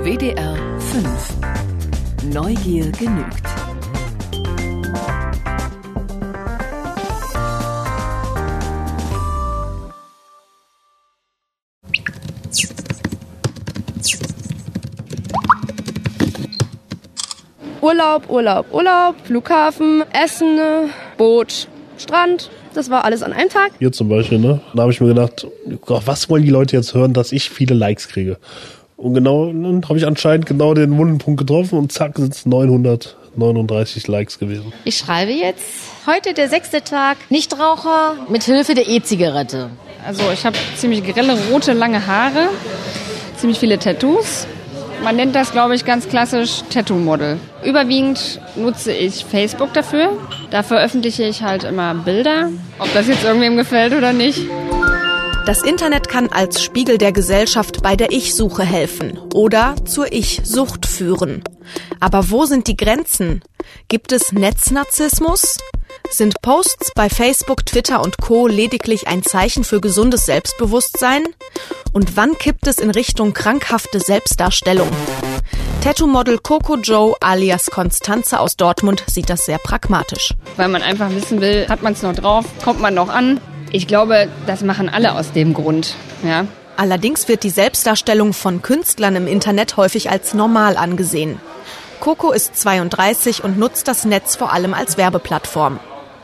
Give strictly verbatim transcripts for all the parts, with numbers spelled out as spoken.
W D R fünf. Neugier genügt. Urlaub, Urlaub, Urlaub, Flughafen, Essen, Boot, Strand. Das war alles an einem Tag. Hier zum Beispiel, ne? Da habe ich mir gedacht, Gott, was wollen die Leute jetzt hören, dass ich viele Likes kriege? Und genau, dann habe ich anscheinend genau den wunden Punkt getroffen und zack, sind es neunhundertneununddreißig Likes gewesen. Ich schreibe jetzt heute der sechste Tag Nichtraucher mit Hilfe der E-Zigarette. Also ich habe ziemlich grelle, rote, lange Haare, ziemlich viele Tattoos. Man nennt das, glaube ich, ganz klassisch Tattoo-Model. Überwiegend nutze ich Facebook dafür. Da veröffentliche ich halt immer Bilder, ob das jetzt irgendwem gefällt oder nicht. Das Internet kann als Spiegel der Gesellschaft bei der Ich-Suche helfen oder zur Ich-Sucht führen. Aber wo sind die Grenzen? Gibt es Netznarzissmus? Sind Posts bei Facebook, Twitter und Co. lediglich ein Zeichen für gesundes Selbstbewusstsein? Und wann kippt es in Richtung krankhafte Selbstdarstellung? Tattoo-Model Coco Joe alias Constanze aus Dortmund sieht das sehr pragmatisch. Weil man einfach wissen will, hat man es noch drauf, kommt man noch an? Ich glaube, das machen alle aus dem Grund, ja. Allerdings wird die Selbstdarstellung von Künstlern im Internet häufig als normal angesehen. Coco ist zweiunddreißig und nutzt das Netz vor allem als Werbeplattform.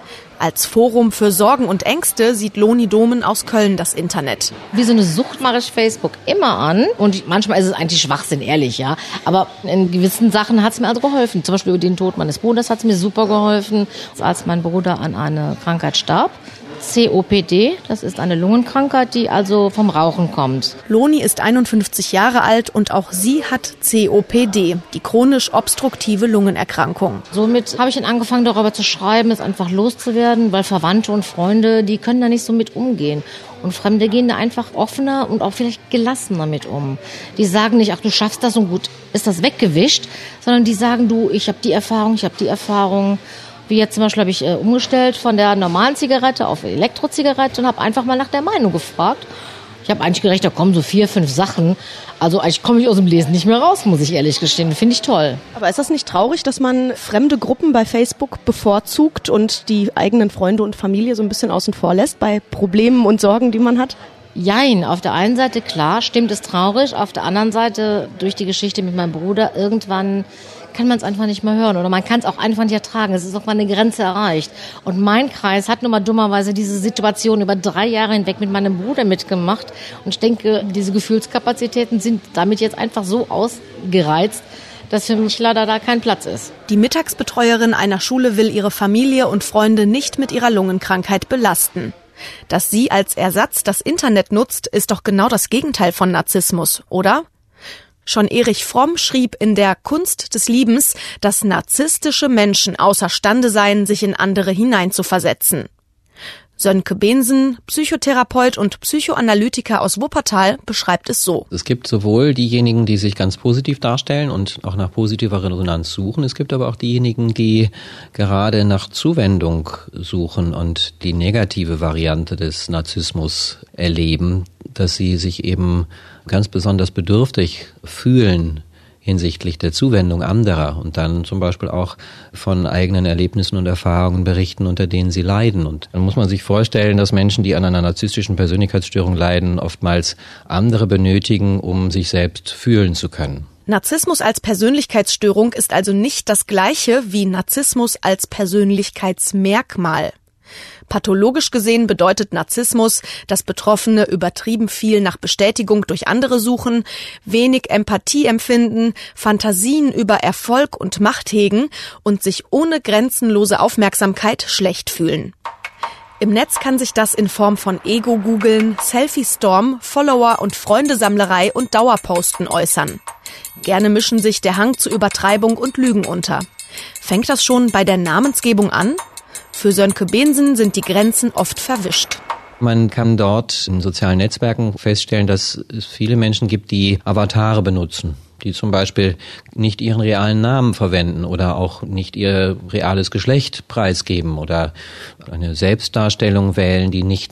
Als Forum für Sorgen und Ängste sieht Loni Domen aus Köln das Internet. Wie so eine Sucht mache ich Facebook immer an. Und manchmal ist es eigentlich Schwachsinn, ehrlich, ja. Aber in gewissen Sachen hat es mir also geholfen. Zum Beispiel über den Tod meines Bruders hat es mir super geholfen. Als mein Bruder an eine Krankheit starb. C O P D, das ist eine Lungenkrankheit, die also vom Rauchen kommt. Loni ist einundfünfzig Jahre alt und auch sie hat C O P D, die chronisch obstruktive Lungenerkrankung. Somit habe ich dann angefangen, darüber zu schreiben, es einfach loszuwerden, weil Verwandte und Freunde, die können da nicht so mit umgehen. Und Fremde gehen da einfach offener und auch vielleicht gelassener mit um. Die sagen nicht, ach, du schaffst das und gut, ist das weggewischt, sondern die sagen, du, ich habe die Erfahrung, ich habe die Erfahrung. Wie jetzt zum Beispiel habe ich äh, umgestellt von der normalen Zigarette auf Elektrozigarette und habe einfach mal nach der Meinung gefragt. Ich habe eigentlich gedacht, da kommen so vier, fünf Sachen. Also eigentlich komme ich aus dem Lesen nicht mehr raus, muss ich ehrlich gestehen. Finde ich toll. Aber ist das nicht traurig, dass man fremde Gruppen bei Facebook bevorzugt und die eigenen Freunde und Familie so ein bisschen außen vor lässt bei Problemen und Sorgen, die man hat? Jein, auf der einen Seite klar, stimmt es traurig. Auf der anderen Seite durch die Geschichte mit meinem Bruder irgendwann kann man es einfach nicht mehr hören oder man kann es auch einfach nicht ertragen. Es ist auch mal eine Grenze erreicht. Und mein Kreis hat nun mal dummerweise diese Situation über drei Jahre hinweg mit meinem Bruder mitgemacht. Und ich denke, diese Gefühlskapazitäten sind damit jetzt einfach so ausgereizt, dass für mich leider da kein Platz ist. Die Mittagsbetreuerin einer Schule will ihre Familie und Freunde nicht mit ihrer Lungenkrankheit belasten. Dass sie als Ersatz das Internet nutzt, ist doch genau das Gegenteil von Narzissmus, oder? Schon Erich Fromm schrieb in der Kunst des Liebens, dass narzisstische Menschen außerstande seien, sich in andere hineinzuversetzen. Sönke Bensen, Psychotherapeut und Psychoanalytiker aus Wuppertal, beschreibt es so. Es gibt sowohl diejenigen, die sich ganz positiv darstellen und auch nach positiver Resonanz suchen. Es gibt aber auch diejenigen, die gerade nach Zuwendung suchen und die negative Variante des Narzissmus erleben, dass sie sich eben ganz besonders bedürftig fühlen hinsichtlich der Zuwendung anderer und dann zum Beispiel auch von eigenen Erlebnissen und Erfahrungen berichten, unter denen sie leiden. Und dann muss man sich vorstellen, dass Menschen, die an einer narzisstischen Persönlichkeitsstörung leiden, oftmals andere benötigen, um sich selbst fühlen zu können. Narzissmus als Persönlichkeitsstörung ist also nicht das Gleiche wie Narzissmus als Persönlichkeitsmerkmal. Pathologisch gesehen bedeutet Narzissmus, dass Betroffene übertrieben viel nach Bestätigung durch andere suchen, wenig Empathie empfinden, Fantasien über Erfolg und Macht hegen und sich ohne grenzenlose Aufmerksamkeit schlecht fühlen. Im Netz kann sich das in Form von Ego-Googeln, Selfie-Storm, Follower- und Freundesammlerei und Dauerposten äußern. Gerne mischen sich der Hang zur Übertreibung und Lügen unter. Fängt das schon bei der Namensgebung an? Für Sönke Bensen sind die Grenzen oft verwischt. Man kann dort in sozialen Netzwerken feststellen, dass es viele Menschen gibt, die Avatare benutzen, die zum Beispiel nicht ihren realen Namen verwenden oder auch nicht ihr reales Geschlecht preisgeben oder eine Selbstdarstellung wählen, die nicht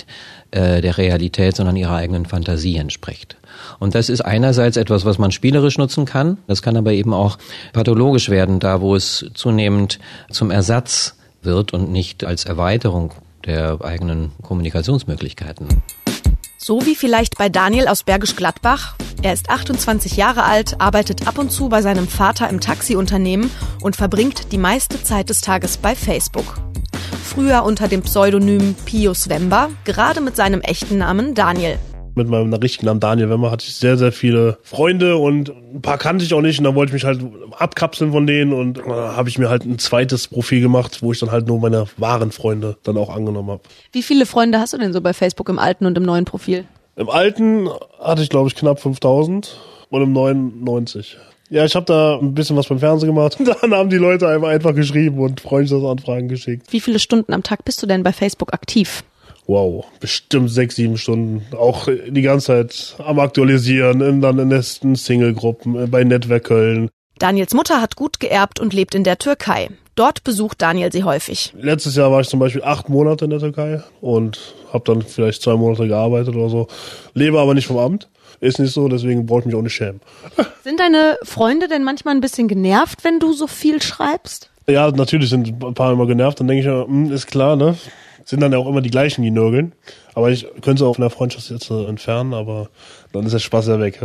äh, der Realität, sondern ihrer eigenen Fantasie entspricht. Und das ist einerseits etwas, was man spielerisch nutzen kann. Das kann aber eben auch pathologisch werden, da wo es zunehmend zum Ersatz wird und nicht als Erweiterung der eigenen Kommunikationsmöglichkeiten. So wie vielleicht bei Daniel aus Bergisch Gladbach. Er ist achtundzwanzig Jahre alt, arbeitet ab und zu bei seinem Vater im Taxiunternehmen und verbringt die meiste Zeit des Tages bei Facebook. Früher unter dem Pseudonym Pius Wember, gerade mit seinem echten Namen Daniel. Mit meinem richtigen Namen Daniel Wember hatte ich sehr, sehr viele Freunde und ein paar kannte ich auch nicht und da wollte ich mich halt abkapseln von denen und da habe ich mir halt ein zweites Profil gemacht, wo ich dann halt nur meine wahren Freunde dann auch angenommen habe. Wie viele Freunde hast du denn so bei Facebook im alten und im neuen Profil? Im alten hatte ich glaube ich knapp fünftausend und im neuen neunzig. Ja, ich habe da ein bisschen was beim Fernsehen gemacht und dann haben die Leute einfach, einfach geschrieben und Freundschaftsanfragen geschickt. Wie viele Stunden am Tag bist du denn bei Facebook aktiv? Wow, bestimmt sechs, sieben Stunden. Auch die ganze Zeit am Aktualisieren, in, dann in den Single-Gruppen, bei Netzwerk Köln. Daniels Mutter hat gut geerbt und lebt in der Türkei. Dort besucht Daniel sie häufig. Letztes Jahr war ich zum Beispiel acht Monate in der Türkei und habe dann vielleicht zwei Monate gearbeitet oder so. Lebe aber nicht vom Amt. Ist nicht so, deswegen brauche ich mich auch nicht schämen. Sind deine Freunde denn manchmal ein bisschen genervt, wenn du so viel schreibst? Ja, natürlich sind ein paar immer genervt. Dann denke ich mir, hm, ist klar, ne? Sind dann ja auch immer die gleichen, die nörgeln. Aber ich könnte sie auch von der Freundschaft jetzt äh, entfernen, aber dann ist der Spaß ja weg.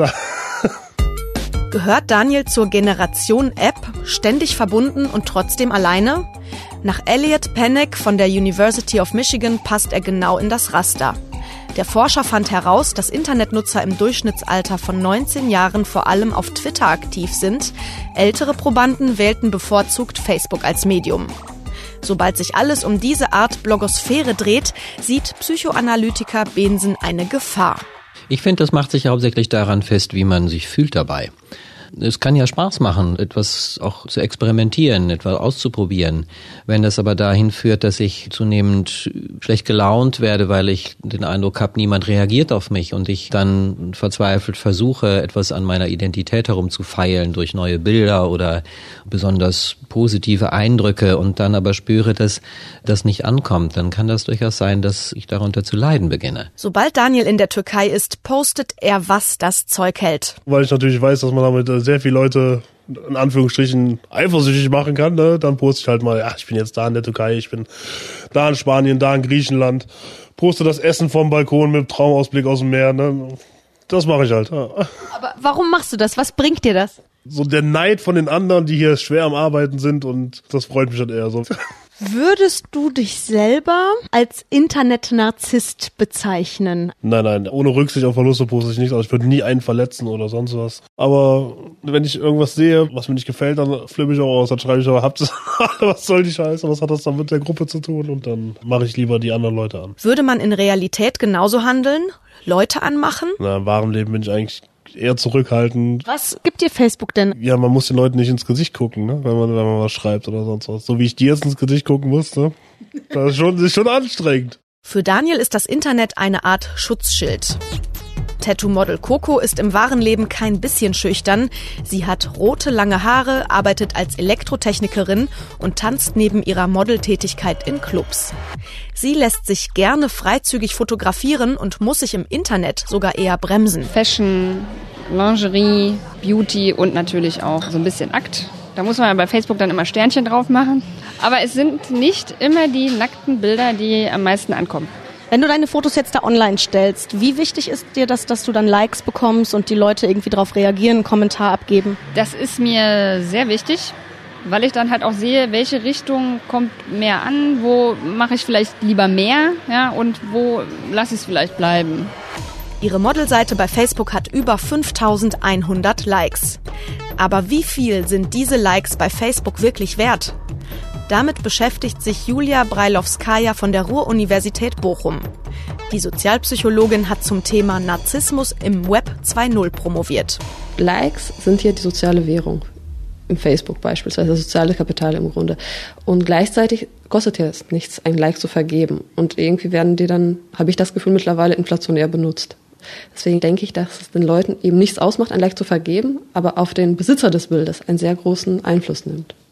Gehört Daniel zur Generation App, ständig verbunden und trotzdem alleine? Nach Elliot Panek von der University of Michigan passt er genau in das Raster. Der Forscher fand heraus, dass Internetnutzer im Durchschnittsalter von neunzehn Jahren vor allem auf Twitter aktiv sind. Ältere Probanden wählten bevorzugt Facebook als Medium. Sobald sich alles um diese Art Blogosphäre dreht, sieht Psychoanalytiker Bensen eine Gefahr. Ich finde, das macht sich hauptsächlich daran fest, wie man sich fühlt dabei. Es kann ja Spaß machen, etwas auch zu experimentieren, etwas auszuprobieren. Wenn das aber dahin führt, dass ich zunehmend schlecht gelaunt werde, weil ich den Eindruck habe, niemand reagiert auf mich und ich dann verzweifelt versuche, etwas an meiner Identität herumzufeilen durch neue Bilder oder besonders positive Eindrücke und dann aber spüre, dass das nicht ankommt, dann kann das durchaus sein, dass ich darunter zu leiden beginne. Sobald Daniel in der Türkei ist, postet er, was das Zeug hält. Weil ich natürlich weiß, dass man damit sehr viele Leute in Anführungsstrichen eifersüchtig machen kann, ne? Dann poste ich halt mal, ja, ich bin jetzt da in der Türkei, ich bin da in Spanien, da in Griechenland, poste das Essen vom Balkon mit Traumausblick aus dem Meer, ne? Das mache ich halt. Ja. Aber warum machst du das? Was bringt dir das? So der Neid von den anderen, die hier schwer am Arbeiten sind und das freut mich halt eher so. Würdest du dich selber als Internet-Narzisst bezeichnen? Nein, nein, ohne Rücksicht auf Verluste poste ich nichts. Also ich würde nie einen verletzen oder sonst was. Aber wenn ich irgendwas sehe, was mir nicht gefällt, dann flippe ich auch aus. Dann schreibe ich aber, habt ihr was soll die Scheiße? Was hat das dann mit der Gruppe zu tun? Und dann mache ich lieber die anderen Leute an. Würde man in Realität genauso handeln? Leute anmachen? Na, im wahren Leben bin ich eigentlich eher zurückhaltend. Was gibt dir Facebook denn? Ja, man muss den Leuten nicht ins Gesicht gucken, ne? wenn man wenn man was schreibt oder sonst was. So wie ich dir jetzt ins Gesicht gucken muss, ne? Das ist schon, das ist schon anstrengend. Für Daniel ist das Internet eine Art Schutzschild. Tattoo-Model Coco ist im wahren Leben kein bisschen schüchtern. Sie hat rote, lange Haare, arbeitet als Elektrotechnikerin und tanzt neben ihrer Modeltätigkeit in Clubs. Sie lässt sich gerne freizügig fotografieren und muss sich im Internet sogar eher bremsen. Fashion, Lingerie, Beauty und natürlich auch so ein bisschen Akt. Da muss man ja bei Facebook dann immer Sternchen drauf machen. Aber es sind nicht immer die nackten Bilder, die am meisten ankommen. Wenn du deine Fotos jetzt da online stellst, wie wichtig ist dir das, dass du dann Likes bekommst und die Leute irgendwie darauf reagieren, einen Kommentar abgeben? Das ist mir sehr wichtig, weil ich dann halt auch sehe, welche Richtung kommt mehr an, wo mache ich vielleicht lieber mehr, ja, und wo lasse ich es vielleicht bleiben. Ihre Modelseite bei Facebook hat über fünftausendeinhundert Likes. Aber wie viel sind diese Likes bei Facebook wirklich wert? Damit beschäftigt sich Julia Breilowskaja von der Ruhr-Universität Bochum. Die Sozialpsychologin hat zum Thema Narzissmus im Web zwei Punkt null promoviert. Likes sind hier die soziale Währung. Im Facebook beispielsweise, das soziale Kapital im Grunde. Und gleichzeitig kostet ja es nichts, ein Like zu vergeben. Und irgendwie werden die dann, habe ich das Gefühl, mittlerweile inflationär benutzt. Deswegen denke ich, dass es den Leuten eben nichts ausmacht, ein Like zu vergeben, aber auf den Besitzer des Bildes einen sehr großen Einfluss nimmt.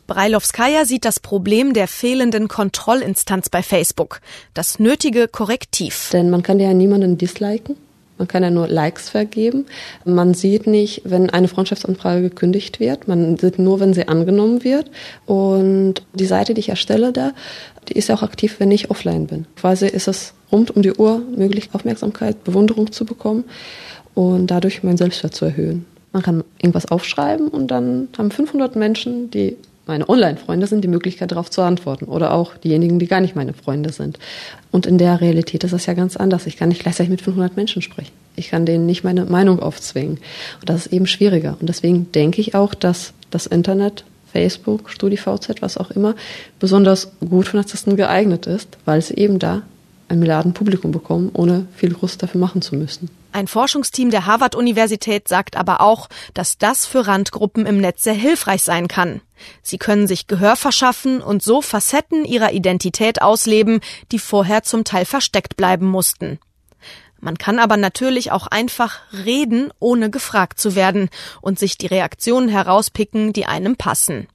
Brailovskaya sieht das Problem der fehlenden Kontrollinstanz bei Facebook, das nötige Korrektiv. Denn man kann ja niemanden disliken. Man kann ja nur Likes vergeben. Man sieht nicht, wenn eine Freundschaftsanfrage gekündigt wird. Man sieht nur, wenn sie angenommen wird. Und die Seite, die ich erstelle da, die ist ja auch aktiv, wenn ich offline bin. Quasi ist es rund um die Uhr möglich, Aufmerksamkeit, Bewunderung zu bekommen und dadurch meinen Selbstwert zu erhöhen. Man kann irgendwas aufschreiben und dann haben fünfhundert Menschen, die meine Online-Freunde sind, die Möglichkeit, darauf zu antworten. Oder auch diejenigen, die gar nicht meine Freunde sind. Und in der Realität ist das ja ganz anders. Ich kann nicht gleichzeitig mit fünfhundert Menschen sprechen. Ich kann denen nicht meine Meinung aufzwingen. Und das ist eben schwieriger. Und deswegen denke ich auch, dass das Internet, Facebook, StudiVZ, was auch immer, besonders gut für Narzissten geeignet ist, weil sie eben da ein Milliardenpublikum bekommen, ohne viel groß dafür machen zu müssen. Ein Forschungsteam der Harvard-Universität sagt aber auch, dass das für Randgruppen im Netz sehr hilfreich sein kann. Sie können sich Gehör verschaffen und so Facetten ihrer Identität ausleben, die vorher zum Teil versteckt bleiben mussten. Man kann aber natürlich auch einfach reden, ohne gefragt zu werden und sich die Reaktionen herauspicken, die einem passen.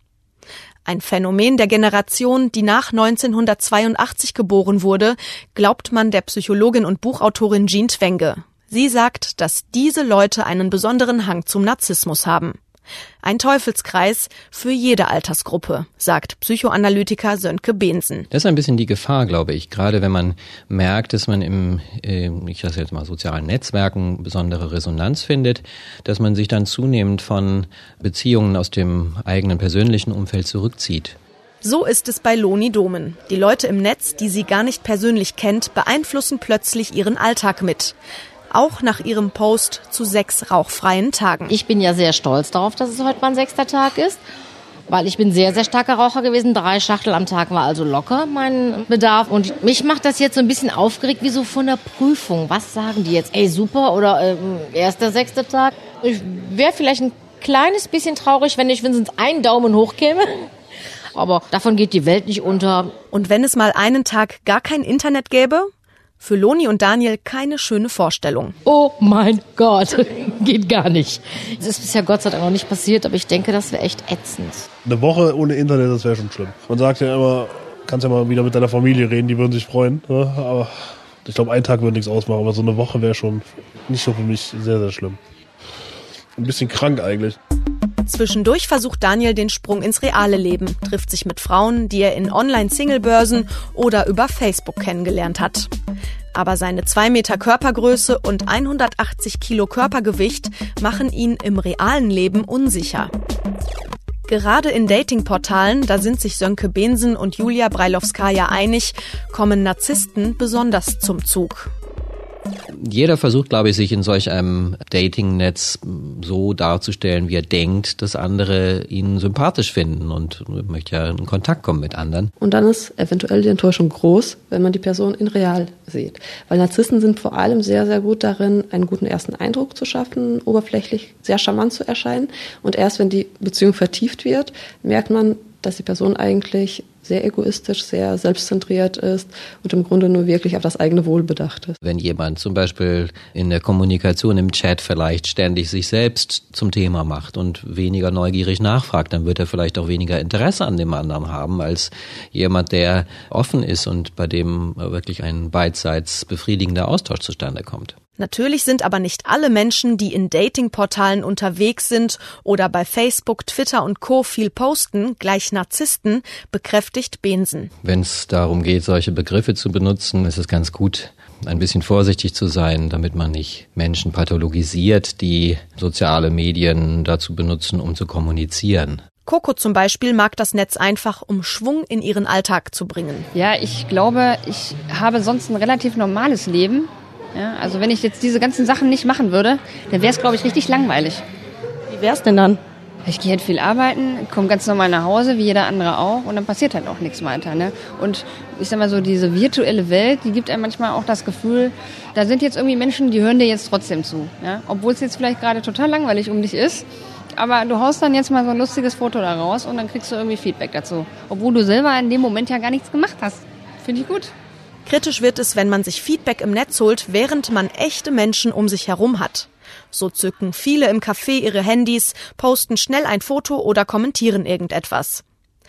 Ein Phänomen der Generation, die nach neunzehnhundertzweiundachtzig geboren wurde, glaubt man der Psychologin und Buchautorin Jean Twenge. Sie sagt, dass diese Leute einen besonderen Hang zum Narzissmus haben. Ein Teufelskreis für jede Altersgruppe, sagt Psychoanalytiker Sönke Behnsen. Das ist ein bisschen die Gefahr, glaube ich, gerade wenn man merkt, dass man im, äh, ich sage jetzt mal, sozialen Netzwerken besondere Resonanz findet, dass man sich dann zunehmend von Beziehungen aus dem eigenen persönlichen Umfeld zurückzieht. So ist es bei Loni Domen. Die Leute im Netz, die sie gar nicht persönlich kennt, beeinflussen plötzlich ihren Alltag mit. Auch nach ihrem Post zu sechs rauchfreien Tagen. Ich bin ja sehr stolz darauf, dass es heute mein sechster Tag ist, weil ich bin sehr, sehr starker Raucher gewesen. Drei Schachtel am Tag war also locker mein Bedarf. Und mich macht das jetzt so ein bisschen aufgeregt, wie so von der Prüfung. Was sagen die jetzt? Ey, super oder äh, erst der sechste Tag? Ich wäre vielleicht ein kleines bisschen traurig, wenn ich wenigstens einen Daumen hoch käme. Aber davon geht die Welt nicht unter. Und wenn es mal einen Tag gar kein Internet gäbe? Für Loni und Daniel keine schöne Vorstellung. Oh mein Gott, geht gar nicht. Das ist bisher Gott sei Dank noch nicht passiert, aber ich denke, das wäre echt ätzend. Eine Woche ohne Internet, das wäre schon schlimm. Man sagt ja immer, kannst ja mal wieder mit deiner Familie reden, die würden sich freuen. Ne? Aber ich glaube, ein Tag würde nichts ausmachen, aber so eine Woche wäre schon nicht so für mich sehr, sehr schlimm. Ein bisschen krank eigentlich. Zwischendurch versucht Daniel den Sprung ins reale Leben, trifft sich mit Frauen, die er in Online-Single-Börsen oder über Facebook kennengelernt hat. Aber seine zwei Meter Körpergröße und hundertachtzig Kilo Körpergewicht machen ihn im realen Leben unsicher. Gerade in Datingportalen, da sind sich Sönke Behnsen und Julia Brailovskaya einig, kommen Narzissten besonders zum Zug. Jeder versucht, glaube ich, sich in solch einem Dating-Netz so darzustellen, wie er denkt, dass andere ihn sympathisch finden und möchte ja in Kontakt kommen mit anderen. Und dann ist eventuell die Enttäuschung groß, wenn man die Person in real sieht. Weil Narzissten sind vor allem sehr, sehr gut darin, einen guten ersten Eindruck zu schaffen, oberflächlich sehr charmant zu erscheinen. Und erst wenn die Beziehung vertieft wird, merkt man, dass die Person eigentlich sehr egoistisch, sehr selbstzentriert ist und im Grunde nur wirklich auf das eigene Wohl bedacht ist. Wenn jemand zum Beispiel in der Kommunikation im Chat vielleicht ständig sich selbst zum Thema macht und weniger neugierig nachfragt, dann wird er vielleicht auch weniger Interesse an dem anderen haben, als jemand, der offen ist und bei dem wirklich ein beidseits befriedigender Austausch zustande kommt. Natürlich sind aber nicht alle Menschen, die in Datingportalen unterwegs sind oder bei Facebook, Twitter und Co. viel posten, gleich Narzissten, bekräftigt Behnsen. Wenn es darum geht, solche Begriffe zu benutzen, ist es ganz gut, ein bisschen vorsichtig zu sein, damit man nicht Menschen pathologisiert, die soziale Medien dazu benutzen, um zu kommunizieren. Coco zum Beispiel mag das Netz einfach, um Schwung in ihren Alltag zu bringen. Ja, ich glaube, ich habe sonst ein relativ normales Leben. Ja, also wenn ich jetzt diese ganzen Sachen nicht machen würde, dann wäre es, glaube ich, richtig langweilig. Wie wär's denn dann? Ich gehe halt viel arbeiten, komme ganz normal nach Hause, wie jeder andere auch, und dann passiert halt auch nichts weiter. Ne? Und ich sag mal so, diese virtuelle Welt, die gibt einem manchmal auch das Gefühl, da sind jetzt irgendwie Menschen, die hören dir jetzt trotzdem zu. Ja? Obwohl es jetzt vielleicht gerade total langweilig um dich ist, aber du haust dann jetzt mal so ein lustiges Foto da raus und dann kriegst du irgendwie Feedback dazu. Obwohl du selber in dem Moment ja gar nichts gemacht hast. Finde ich gut. Kritisch wird es, wenn man sich Feedback im Netz holt, während man echte Menschen um sich herum hat. So zücken viele im Café ihre Handys, posten schnell ein Foto oder kommentieren irgendetwas.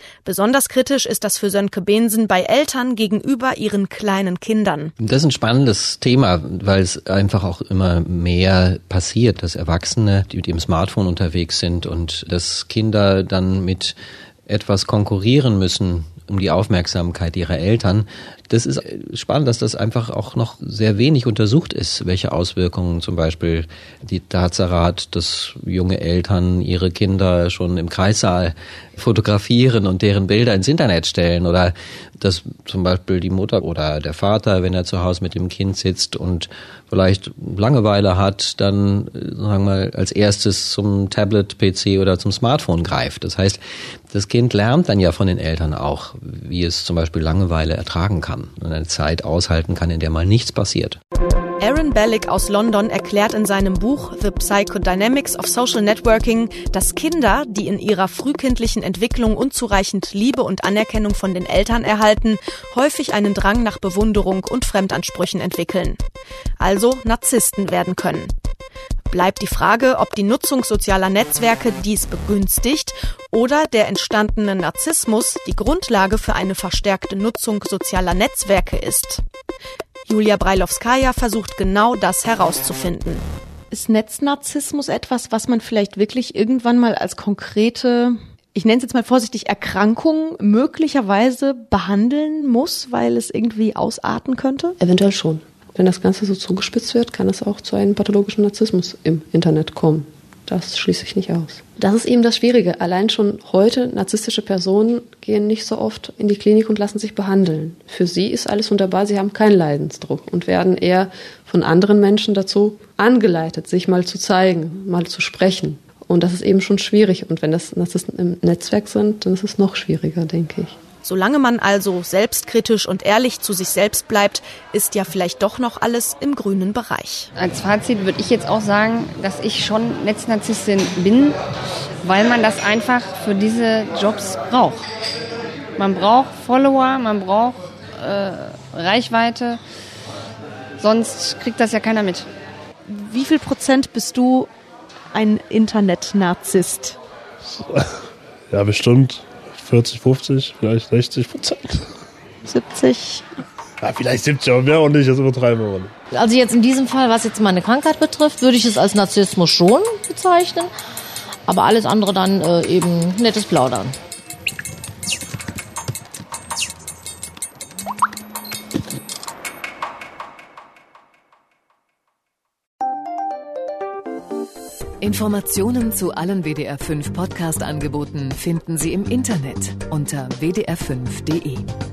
Besonders kritisch ist das für Sönke Behnsen bei Eltern gegenüber ihren kleinen Kindern. Das ist ein spannendes Thema, weil es einfach auch immer mehr passiert, dass Erwachsene, die mit ihrem Smartphone unterwegs sind und dass Kinder dann mit etwas konkurrieren müssen um die Aufmerksamkeit ihrer Eltern. Das ist spannend, dass das einfach auch noch sehr wenig untersucht ist, welche Auswirkungen zum Beispiel die Tatsache hat, dass junge Eltern ihre Kinder schon im Kreissaal fotografieren und deren Bilder ins Internet stellen oder dass zum Beispiel die Mutter oder der Vater, wenn er zu Hause mit dem Kind sitzt und vielleicht Langeweile hat, dann, sagen wir mal, als erstes zum Tablet, P C oder zum Smartphone greift. Das heißt, das Kind lernt dann ja von den Eltern auch, wie es zum Beispiel Langeweile ertragen kann und eine Zeit aushalten kann, in der mal nichts passiert. Aaron Bellick aus London erklärt in seinem Buch The Psychodynamics of Social Networking, dass Kinder, die in ihrer frühkindlichen Entwicklung unzureichend Liebe und Anerkennung von den Eltern erhalten, häufig einen Drang nach Bewunderung und Fremdansprüchen entwickeln. Also Narzissten werden können. Bleibt die Frage, ob die Nutzung sozialer Netzwerke dies begünstigt oder der entstandene Narzissmus die Grundlage für eine verstärkte Nutzung sozialer Netzwerke ist. Julia Breilowskaja versucht genau das herauszufinden. Ist Netznarzissmus etwas, was man vielleicht wirklich irgendwann mal als konkrete, ich nenne es jetzt mal vorsichtig, Erkrankung möglicherweise behandeln muss, weil es irgendwie ausarten könnte? Eventuell schon. Wenn das Ganze so zugespitzt wird, kann es auch zu einem pathologischen Narzissmus im Internet kommen. Das schließe ich nicht aus. Das ist eben das Schwierige. Allein schon heute, narzisstische Personen gehen nicht so oft in die Klinik und lassen sich behandeln. Für sie ist alles wunderbar, sie haben keinen Leidensdruck und werden eher von anderen Menschen dazu angeleitet, sich mal zu zeigen, mal zu sprechen. Und das ist eben schon schwierig. Und wenn das Narzissten im Netzwerk sind, dann ist es noch schwieriger, denke ich. Solange man also selbstkritisch und ehrlich zu sich selbst bleibt, ist ja vielleicht doch noch alles im grünen Bereich. Als Fazit würde ich jetzt auch sagen, dass ich schon Netznarzisstin bin, weil man das einfach für diese Jobs braucht. Man braucht Follower, man braucht äh, Reichweite, sonst kriegt das ja keiner mit. Wie viel Prozent bist du ein Internet-Narzisst? Ja, bestimmt vierzig, fünfzig, vielleicht sechzig Prozent. siebzig? Ja, vielleicht siebzig, aber mehr auch nicht, das übertreiben wir nicht. Also jetzt in diesem Fall, was jetzt meine Krankheit betrifft, würde ich es als Narzissmus schon bezeichnen. Aber alles andere dann äh, eben nettes Plaudern. Informationen zu allen W D R fünf Podcast-Angeboten finden Sie im Internet unter w d r fünf punkt d e.